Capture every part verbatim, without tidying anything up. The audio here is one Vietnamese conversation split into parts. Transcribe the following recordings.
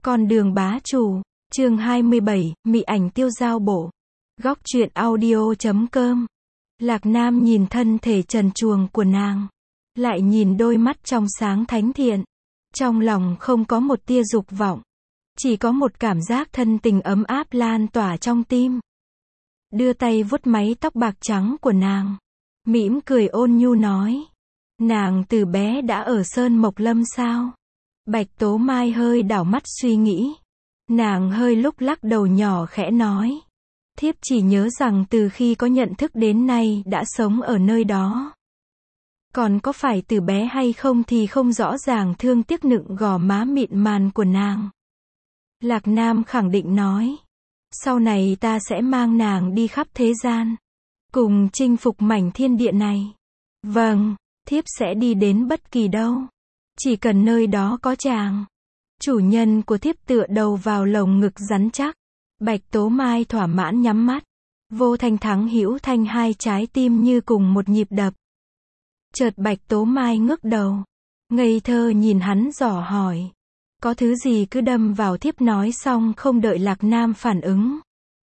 Con đường bá chủ, chương hai mươi bảy, mị ảnh tiêu dao bộ. Góc truyện audio chấm com. Lạc Nam nhìn thân thể trần truồng của nàng, lại nhìn đôi mắt trong sáng thánh thiện. Trong lòng không có một tia dục vọng, chỉ có một cảm giác thân tình ấm áp lan tỏa trong tim. Đưa tay vuốt mái tóc bạc trắng của nàng, mỉm cười ôn nhu nói. Nàng từ bé đã ở Sơn Mộc Lâm sao? Bạch Tố Mai hơi đảo mắt suy nghĩ. Nàng hơi lúc lắc đầu nhỏ khẽ nói. Thiếp chỉ nhớ rằng từ khi có nhận thức đến nay đã sống ở nơi đó. Còn có phải từ bé hay không thì không rõ ràng, thương tiếc nựng gò má mịn màn của nàng. Lạc Nam khẳng định nói. Sau này ta sẽ mang nàng đi khắp thế gian, cùng chinh phục mảnh thiên địa này. Vâng, thiếp sẽ đi đến bất kỳ đâu, chỉ cần nơi đó có chàng. Chủ nhân của thiếp tựa đầu vào lồng ngực rắn chắc. Bạch Tố Mai thỏa mãn nhắm mắt. Vô Thanh Thắng Hữu Thanh, hai trái tim như cùng một nhịp đập. Chợt Bạch Tố Mai ngước đầu, ngây thơ nhìn hắn dò hỏi. Có thứ gì cứ đâm vào thiếp, nói xong không đợi Lạc Nam phản ứng.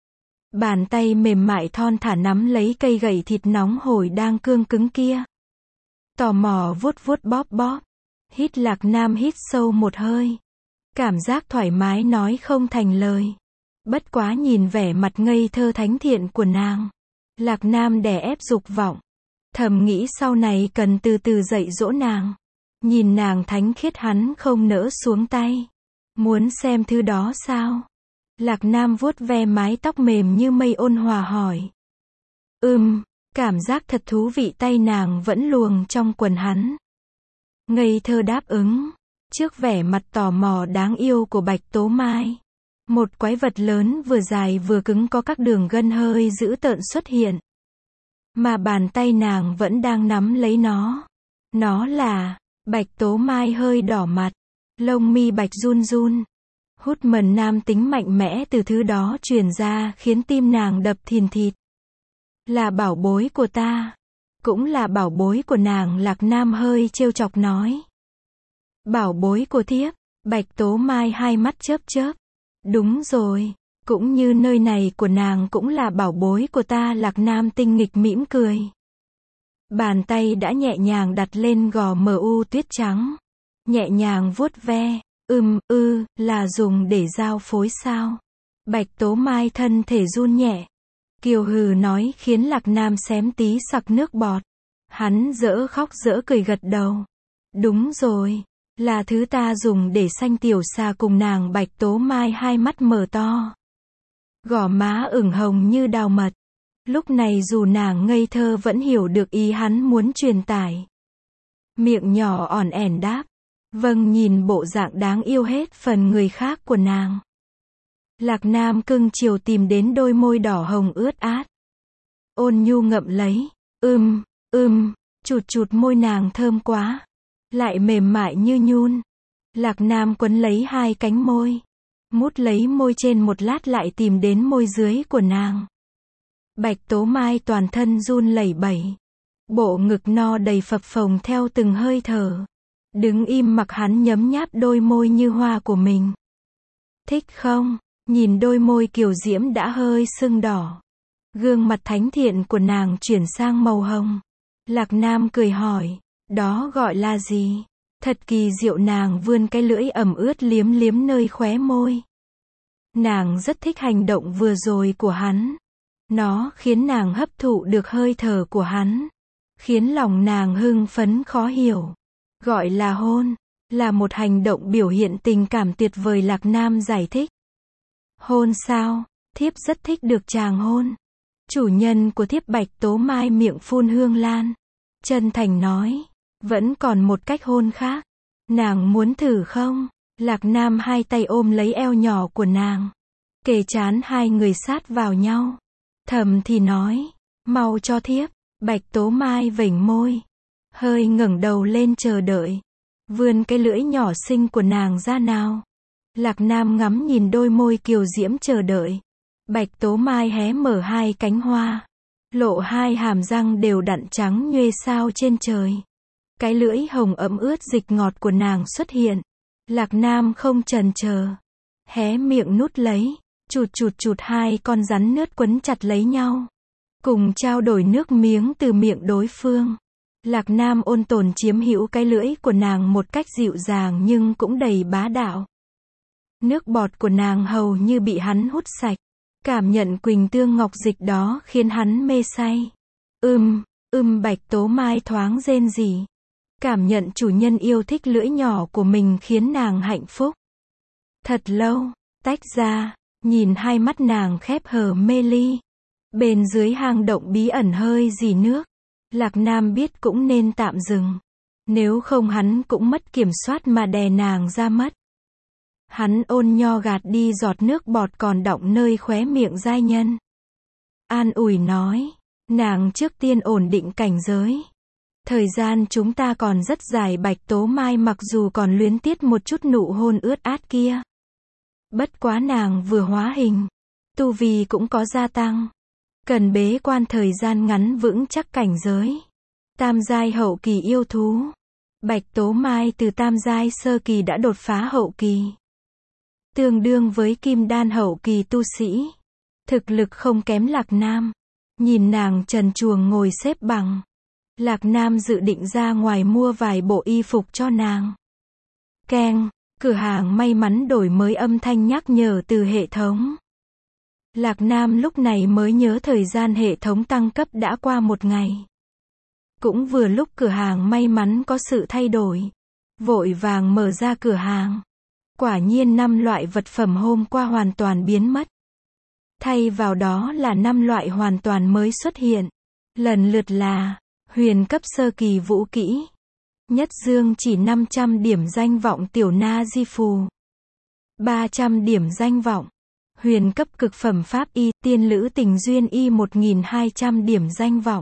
Bàn tay mềm mại thon thả nắm lấy cây gậy thịt nóng hổi đang cương cứng kia. Tò mò vuốt vuốt bóp bóp. Hít Lạc Nam hít sâu một hơi. Cảm giác thoải mái nói không thành lời. Bất quá nhìn vẻ mặt ngây thơ thánh thiện của nàng, Lạc Nam đè ép dục vọng. Thầm nghĩ sau này cần từ từ dạy dỗ nàng. Nhìn nàng thánh khiết hắn không nỡ xuống tay. Muốn xem thứ đó sao? Lạc Nam vuốt ve mái tóc mềm như mây ôn hòa hỏi. Ừm, cảm giác thật thú vị, tay nàng vẫn luồn trong quần hắn. Ngây thơ đáp ứng. Trước vẻ mặt tò mò đáng yêu của Bạch Tố Mai, một quái vật lớn vừa dài vừa cứng có các đường gân hơi dữ tợn xuất hiện. Mà bàn tay nàng vẫn đang nắm lấy nó. Nó là... Bạch Tố Mai hơi đỏ mặt, lông mi bạch run run. Hút mần nam tính mạnh mẽ từ thứ đó truyền ra khiến tim nàng đập thìn thịt. Là bảo bối của ta, cũng là bảo bối của nàng, Lạc Nam hơi trêu chọc nói. Bảo bối của thiếp? Bạch Tố Mai hai mắt chớp chớp. Đúng rồi, cũng như nơi này của nàng cũng là bảo bối của ta, Lạc Nam tinh nghịch mỉm cười. Bàn tay đã nhẹ nhàng đặt lên gò mờ u tuyết trắng. Nhẹ nhàng vuốt ve. Ừm, ư, là dùng để giao phối sao? Bạch Tố Mai thân thể run nhẹ. Kiều hừ nói khiến Lạc Nam xém tí sặc nước bọt. Hắn dỡ khóc dỡ cười gật đầu. Đúng rồi, là thứ ta dùng để sanh tiểu xà cùng nàng. Bạch Tố Mai hai mắt mở to, gò má ửng hồng như đào mật. Lúc này dù nàng ngây thơ vẫn hiểu được ý hắn muốn truyền tải. Miệng nhỏ ỏn ẻn đáp. Vâng, nhìn bộ dạng đáng yêu hết phần người khác của nàng. Lạc Nam cưng chiều tìm đến đôi môi đỏ hồng ướt át. Ôn nhu ngậm lấy. Ưm, ưm, chụt chụt môi nàng thơm quá. Lại mềm mại như nhun. Lạc Nam quấn lấy hai cánh môi. Mút lấy môi trên một lát lại tìm đến môi dưới của nàng. Bạch Tố Mai toàn thân run lẩy bẩy. Bộ ngực no đầy phập phồng theo từng hơi thở. Đứng im mặc hắn nhấm nháp đôi môi như hoa của mình. Thích không? Nhìn đôi môi kiều diễm đã hơi sưng đỏ. Gương mặt thánh thiện của nàng chuyển sang màu hồng. Lạc Nam cười hỏi. Đó gọi là gì? Thật kỳ diệu, nàng vươn cái lưỡi ẩm ướt liếm liếm nơi khóe môi. Nàng rất thích hành động vừa rồi của hắn. Nó khiến nàng hấp thụ được hơi thở của hắn. Khiến lòng nàng hưng phấn khó hiểu. Gọi là hôn, là một hành động biểu hiện tình cảm tuyệt vời, Lạc Nam giải thích. Hôn sao? Thiếp rất thích được chàng hôn. Chủ nhân của thiếp. Bạch Tố Mai miệng phun hương lan, chân thành nói. Vẫn còn một cách hôn khác. Nàng muốn thử không? Lạc Nam hai tay ôm lấy eo nhỏ của nàng, kề trán hai người sát vào nhau. Thầm thì nói. Mau cho thiếp. Bạch Tố Mai vểnh môi, hơi ngẩng đầu lên chờ đợi. Vươn cái lưỡi nhỏ xinh của nàng ra nào. Lạc Nam ngắm nhìn đôi môi kiều diễm chờ đợi. Bạch Tố Mai hé mở hai cánh hoa, lộ hai hàm răng đều đặn trắng nhuê sao trên trời. Cái lưỡi hồng ấm ướt dịch ngọt của nàng xuất hiện. Lạc Nam không chần chờ, hé miệng nút lấy, chụt chụt chụt hai con rắn nướt quấn chặt lấy nhau, cùng trao đổi nước miếng từ miệng đối phương. Lạc Nam ôn tồn chiếm hữu cái lưỡi của nàng một cách dịu dàng nhưng cũng đầy bá đạo. Nước bọt của nàng hầu như bị hắn hút sạch. Cảm nhận quỳnh tương ngọc dịch đó khiến hắn mê say. Ưm, ưm Bạch Tố Mai thoáng rên rỉ. Cảm nhận chủ nhân yêu thích lưỡi nhỏ của mình khiến nàng hạnh phúc. Thật lâu, tách ra, nhìn hai mắt nàng khép hờ mê ly. Bên dưới hang động bí ẩn hơi rỉ nước. Lạc Nam biết cũng nên tạm dừng. Nếu không hắn cũng mất kiểm soát mà đè nàng ra mất. Hắn ôn nho gạt đi giọt nước bọt còn đọng nơi khóe miệng giai nhân. An ủi nói, nàng trước tiên ổn định cảnh giới. Thời gian chúng ta còn rất dài. Bạch Tố Mai mặc dù còn luyến tiếc một chút nụ hôn ướt át kia. Bất quá nàng vừa hóa hình, tu vi cũng có gia tăng. Cần bế quan thời gian ngắn vững chắc cảnh giới. Tam giai hậu kỳ yêu thú. Bạch Tố Mai từ tam giai sơ kỳ đã đột phá hậu kỳ. Tương đương với kim đan hậu kỳ tu sĩ. Thực lực không kém Lạc Nam. Nhìn nàng trần truồng ngồi xếp bằng. Lạc Nam dự định ra ngoài mua vài bộ y phục cho nàng. Keng, cửa hàng may mắn đổi mới âm thanh nhắc nhở từ hệ thống. Lạc Nam lúc này mới nhớ thời gian hệ thống tăng cấp đã qua một ngày. Cũng vừa lúc cửa hàng may mắn có sự thay đổi. Vội vàng mở ra cửa hàng. Quả nhiên năm loại vật phẩm hôm qua hoàn toàn biến mất. Thay vào đó là năm loại hoàn toàn mới xuất hiện. Lần lượt là huyền cấp sơ kỳ vũ kỹ. Nhất dương chỉ năm trăm điểm danh vọng tiểu na di phù. ba trăm điểm danh vọng. Huyền cấp cực phẩm pháp y, tiên lữ tình duyên y một nghìn hai trăm điểm danh vọng.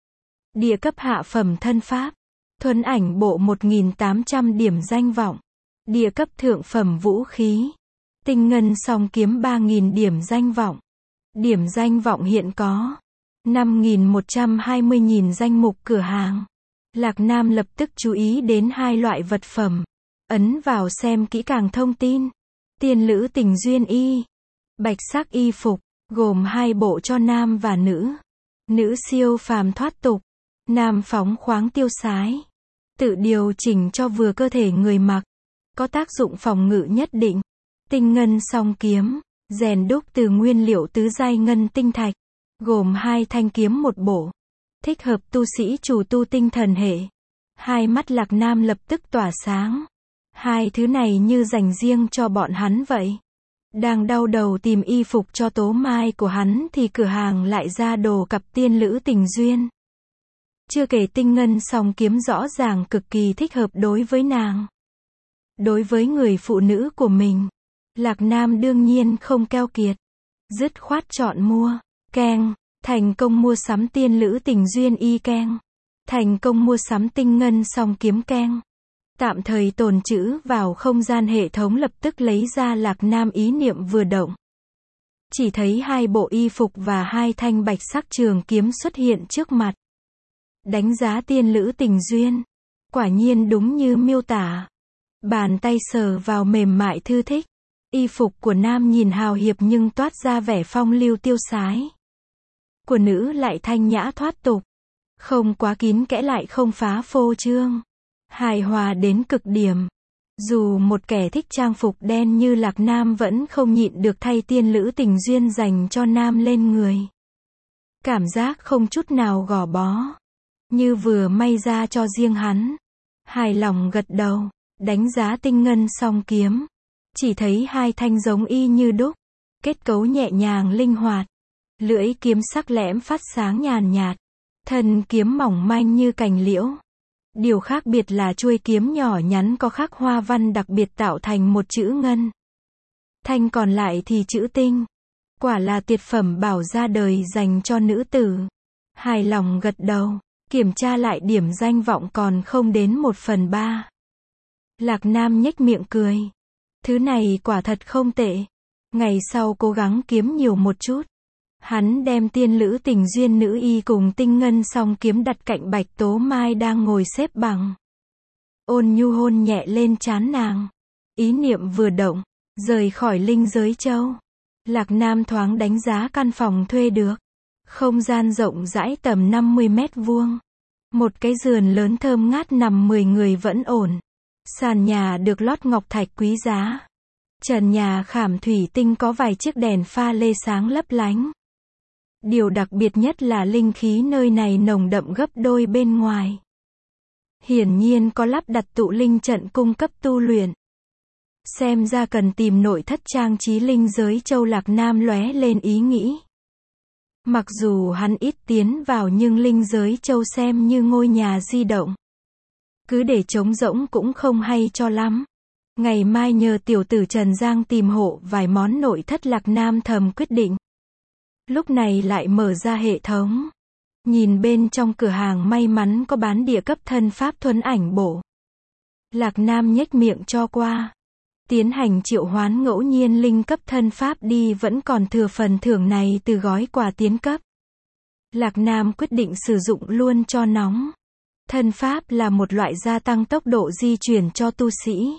Địa cấp hạ phẩm thân pháp. Thuấn ảnh bộ một nghìn tám trăm điểm danh vọng. Địa cấp thượng phẩm vũ khí. Tinh ngân song kiếm ba nghìn điểm danh vọng. Điểm danh vọng hiện có năm nghìn một trăm hai mươi nghìn danh mục cửa hàng. Lạc Nam lập tức chú ý đến hai loại vật phẩm. Ấn vào xem kỹ càng thông tin. Tiên lữ tình duyên y. Bạch sắc y phục, gồm hai bộ cho nam và nữ. Nữ siêu phàm thoát tục. Nam phóng khoáng tiêu sái. Tự điều chỉnh cho vừa cơ thể người mặc. Có tác dụng phòng ngự nhất định. Tinh ngân song kiếm, rèn đúc từ nguyên liệu tứ giai ngân tinh thạch. Gồm hai thanh kiếm một bộ. Thích hợp tu sĩ chủ tu tinh thần hệ. Hai mắt Lạc Nam lập tức tỏa sáng. Hai thứ này như dành riêng cho bọn hắn vậy. Đang đau đầu tìm y phục cho Tố Mai của hắn thì cửa hàng lại ra đồ cặp tiên lữ tình duyên. Chưa kể tinh ngân song kiếm rõ ràng cực kỳ thích hợp đối với nàng. Đối với người phụ nữ của mình, Lạc Nam đương nhiên không keo kiệt. Dứt khoát chọn mua. Keng, thành công mua sắm tiên lữ tình duyên y keng. Thành công mua sắm tinh ngân song kiếm keng. Tạm thời tồn trữ vào không gian hệ thống lập tức lấy ra. Lạc Nam ý niệm vừa động. Chỉ thấy hai bộ y phục và hai thanh bạch sắc trường kiếm xuất hiện trước mặt. Đánh giá tiên lữ tình duyên. Quả nhiên đúng như miêu tả. Bàn tay sờ vào mềm mại thư thích. Y phục của nam nhìn hào hiệp nhưng toát ra vẻ phong lưu tiêu sái. Của nữ lại thanh nhã thoát tục. Không quá kín kẽ lại không phá phô trương. Hài hòa đến cực điểm. Dù một kẻ thích trang phục đen như Lạc Nam vẫn không nhịn được thay tiên lữ tình duyên dành cho nam lên người. Cảm giác không chút nào gò bó. Như vừa may ra cho riêng hắn. Hài lòng gật đầu. Đánh giá tinh ngân song kiếm. Chỉ thấy hai thanh giống y như đúc. Kết cấu nhẹ nhàng linh hoạt. Lưỡi kiếm sắc lẽm phát sáng nhàn nhạt. Thân kiếm mỏng manh như cành liễu. Điều khác biệt là chuôi kiếm nhỏ nhắn có khắc hoa văn đặc biệt tạo thành một chữ ngân. Thanh còn lại thì chữ tinh. Quả là tuyệt phẩm bảo ra đời dành cho nữ tử. Hài lòng gật đầu. Kiểm tra lại điểm danh vọng còn không đến một phần ba. Lạc Nam nhếch miệng cười. Thứ này quả thật không tệ. Ngày sau cố gắng kiếm nhiều một chút. Hắn đem tiên lữ tình duyên nữ y cùng tinh ngân song kiếm đặt cạnh Bạch Tố Mai đang ngồi xếp bằng. Ôn nhu hôn nhẹ lên trán nàng. Ý niệm vừa động. Rời khỏi Linh Giới Châu, Lạc Nam thoáng đánh giá căn phòng thuê được. Không gian rộng rãi tầm năm mươi mét vuông. Một cái giường lớn thơm ngát nằm mười người vẫn ổn. Sàn nhà được lót ngọc thạch quý giá. Trần nhà khảm thủy tinh có vài chiếc đèn pha lê sáng lấp lánh. Điều đặc biệt nhất là linh khí nơi này nồng đậm gấp đôi bên ngoài. Hiển nhiên có lắp đặt tụ linh trận cung cấp tu luyện. Xem ra cần tìm nội thất trang trí Linh Giới Châu. Lạc Nam lóe lên ý nghĩ. Mặc dù hắn ít tiến vào nhưng Linh Giới Châu xem như ngôi nhà di động. Cứ để trống rỗng cũng không hay cho lắm. Ngày mai nhờ tiểu tử Trần Giang tìm hộ vài món nội thất. Lạc Nam thầm quyết định. Lúc này lại mở ra hệ thống. Nhìn bên trong cửa hàng may mắn có bán địa cấp thân pháp thuần ảnh bổ. Lạc Nam nhếch miệng cho qua. Tiến hành triệu hoán ngẫu nhiên linh cấp thân pháp đi, vẫn còn thừa phần thưởng này từ gói quà tiến cấp. Lạc Nam quyết định sử dụng luôn cho nóng. Thân pháp là một loại gia tăng tốc độ di chuyển cho tu sĩ.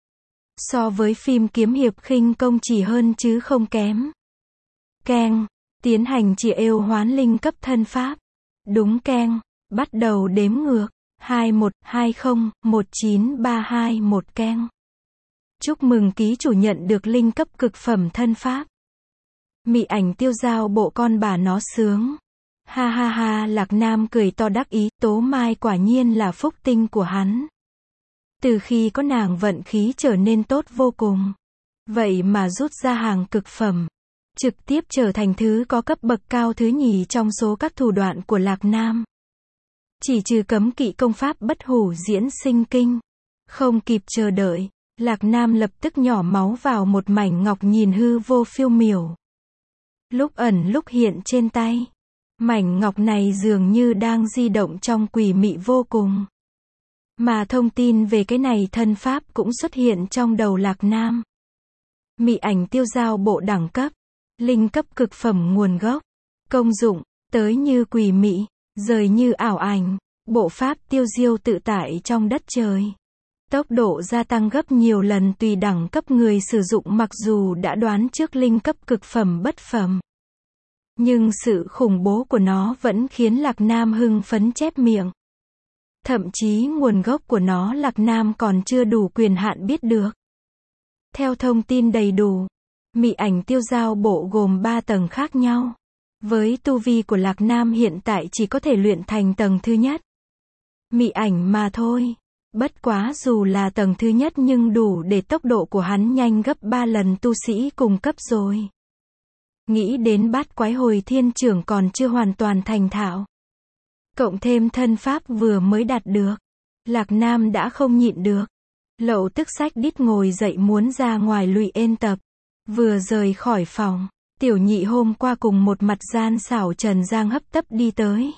So với phim kiếm hiệp khinh công chỉ hơn chứ không kém. Keng, tiến hành triệu yêu hoán linh cấp thân pháp. Đúng keng, bắt đầu đếm ngược. hai một hai không một chín ba hai một keng. Chúc mừng ký chủ nhận được linh cấp cực phẩm thân pháp. Mị ảnh tiêu dao bộ con bà nó sướng. Ha ha ha, Lạc Nam cười to đắc ý, Tố Mai quả nhiên là phúc tinh của hắn. Từ khi có nàng vận khí trở nên tốt vô cùng. Vậy mà rút ra hàng cực phẩm. Trực tiếp trở thành thứ có cấp bậc cao thứ nhì trong số các thủ đoạn của Lạc Nam. Chỉ trừ cấm kỵ công pháp bất hủ diễn sinh kinh. Không kịp chờ đợi, Lạc Nam lập tức nhỏ máu vào một mảnh ngọc nhìn hư vô phiêu miểu. Lúc ẩn lúc hiện trên tay. Mảnh ngọc này dường như đang di động trong quỷ mị vô cùng. Mà thông tin về cái này thân pháp cũng xuất hiện trong đầu Lạc Nam. Mị ảnh tiêu dao bộ đẳng cấp. Linh cấp cực phẩm nguồn gốc. Công dụng, tới như quỷ mị, rời như ảo ảnh. Bộ pháp tiêu diêu tự tại trong đất trời. Tốc độ gia tăng gấp nhiều lần tùy đẳng cấp người sử dụng. Mặc dù đã đoán trước linh cấp cực phẩm bất phẩm, nhưng sự khủng bố của nó vẫn khiến Lạc Nam hưng phấn chép miệng. Thậm chí nguồn gốc của nó Lạc Nam còn chưa đủ quyền hạn biết được. Theo thông tin đầy đủ, mị ảnh tiêu dao bộ gồm ba tầng khác nhau. Với tu vi của Lạc Nam hiện tại chỉ có thể luyện thành tầng thứ nhất. Mị ảnh mà thôi. Bất quá dù là tầng thứ nhất nhưng đủ để tốc độ của hắn nhanh gấp ba lần tu sĩ cùng cấp rồi. Nghĩ đến bát quái hồi thiên trưởng còn chưa hoàn toàn thành thạo. Cộng thêm thân pháp vừa mới đạt được. Lạc Nam đã không nhịn được. Lậu tức xách đít ngồi dậy muốn ra ngoài lụy ên tập. Vừa rời khỏi phòng, tiểu nhị hôm qua cùng một mặt gian xảo Trần Giang hấp tấp đi tới.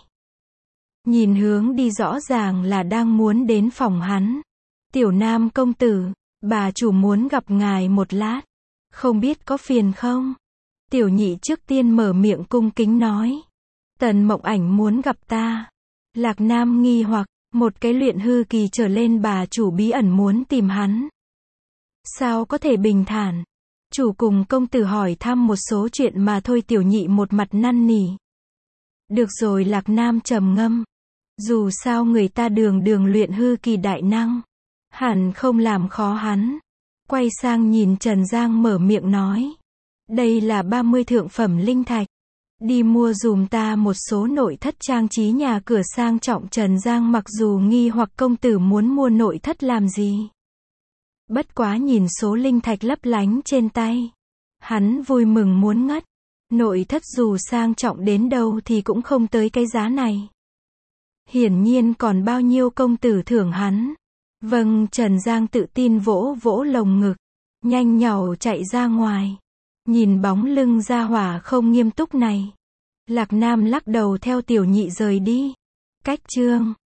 Nhìn hướng đi rõ ràng là đang muốn đến phòng hắn. Tiểu Nam công tử, bà chủ muốn gặp ngài một lát. Không biết có phiền không? Tiểu nhị trước tiên mở miệng cung kính nói. Tần Mộng Ảnh muốn gặp ta. Lạc Nam nghi hoặc, một cái luyện hư kỳ trở lên bà chủ bí ẩn muốn tìm hắn. Sao có thể bình thản? Chủ cùng công tử hỏi thăm một số chuyện mà thôi. Tiểu nhị một mặt năn nỉ. Được rồi, Lạc Nam trầm ngâm. Dù sao người ta đường đường luyện hư kỳ đại năng, hẳn không làm khó hắn. Quay sang nhìn Trần Giang mở miệng nói. Đây là ba mươi thượng phẩm linh thạch. Đi mua dùm ta một số nội thất trang trí nhà cửa sang trọng. Trần Giang mặc dù nghi hoặc công tử muốn mua nội thất làm gì. Bất quá nhìn số linh thạch lấp lánh trên tay. Hắn vui mừng muốn ngất. Nội thất dù sang trọng đến đâu thì cũng không tới cái giá này. Hiển nhiên còn bao nhiêu công tử thưởng hắn. Vâng, Trần Giang tự tin vỗ vỗ lồng ngực. Nhanh nhảu chạy ra ngoài. Nhìn bóng lưng gia hỏa không nghiêm túc này. Lạc Nam lắc đầu theo tiểu nhị rời đi. Cách chương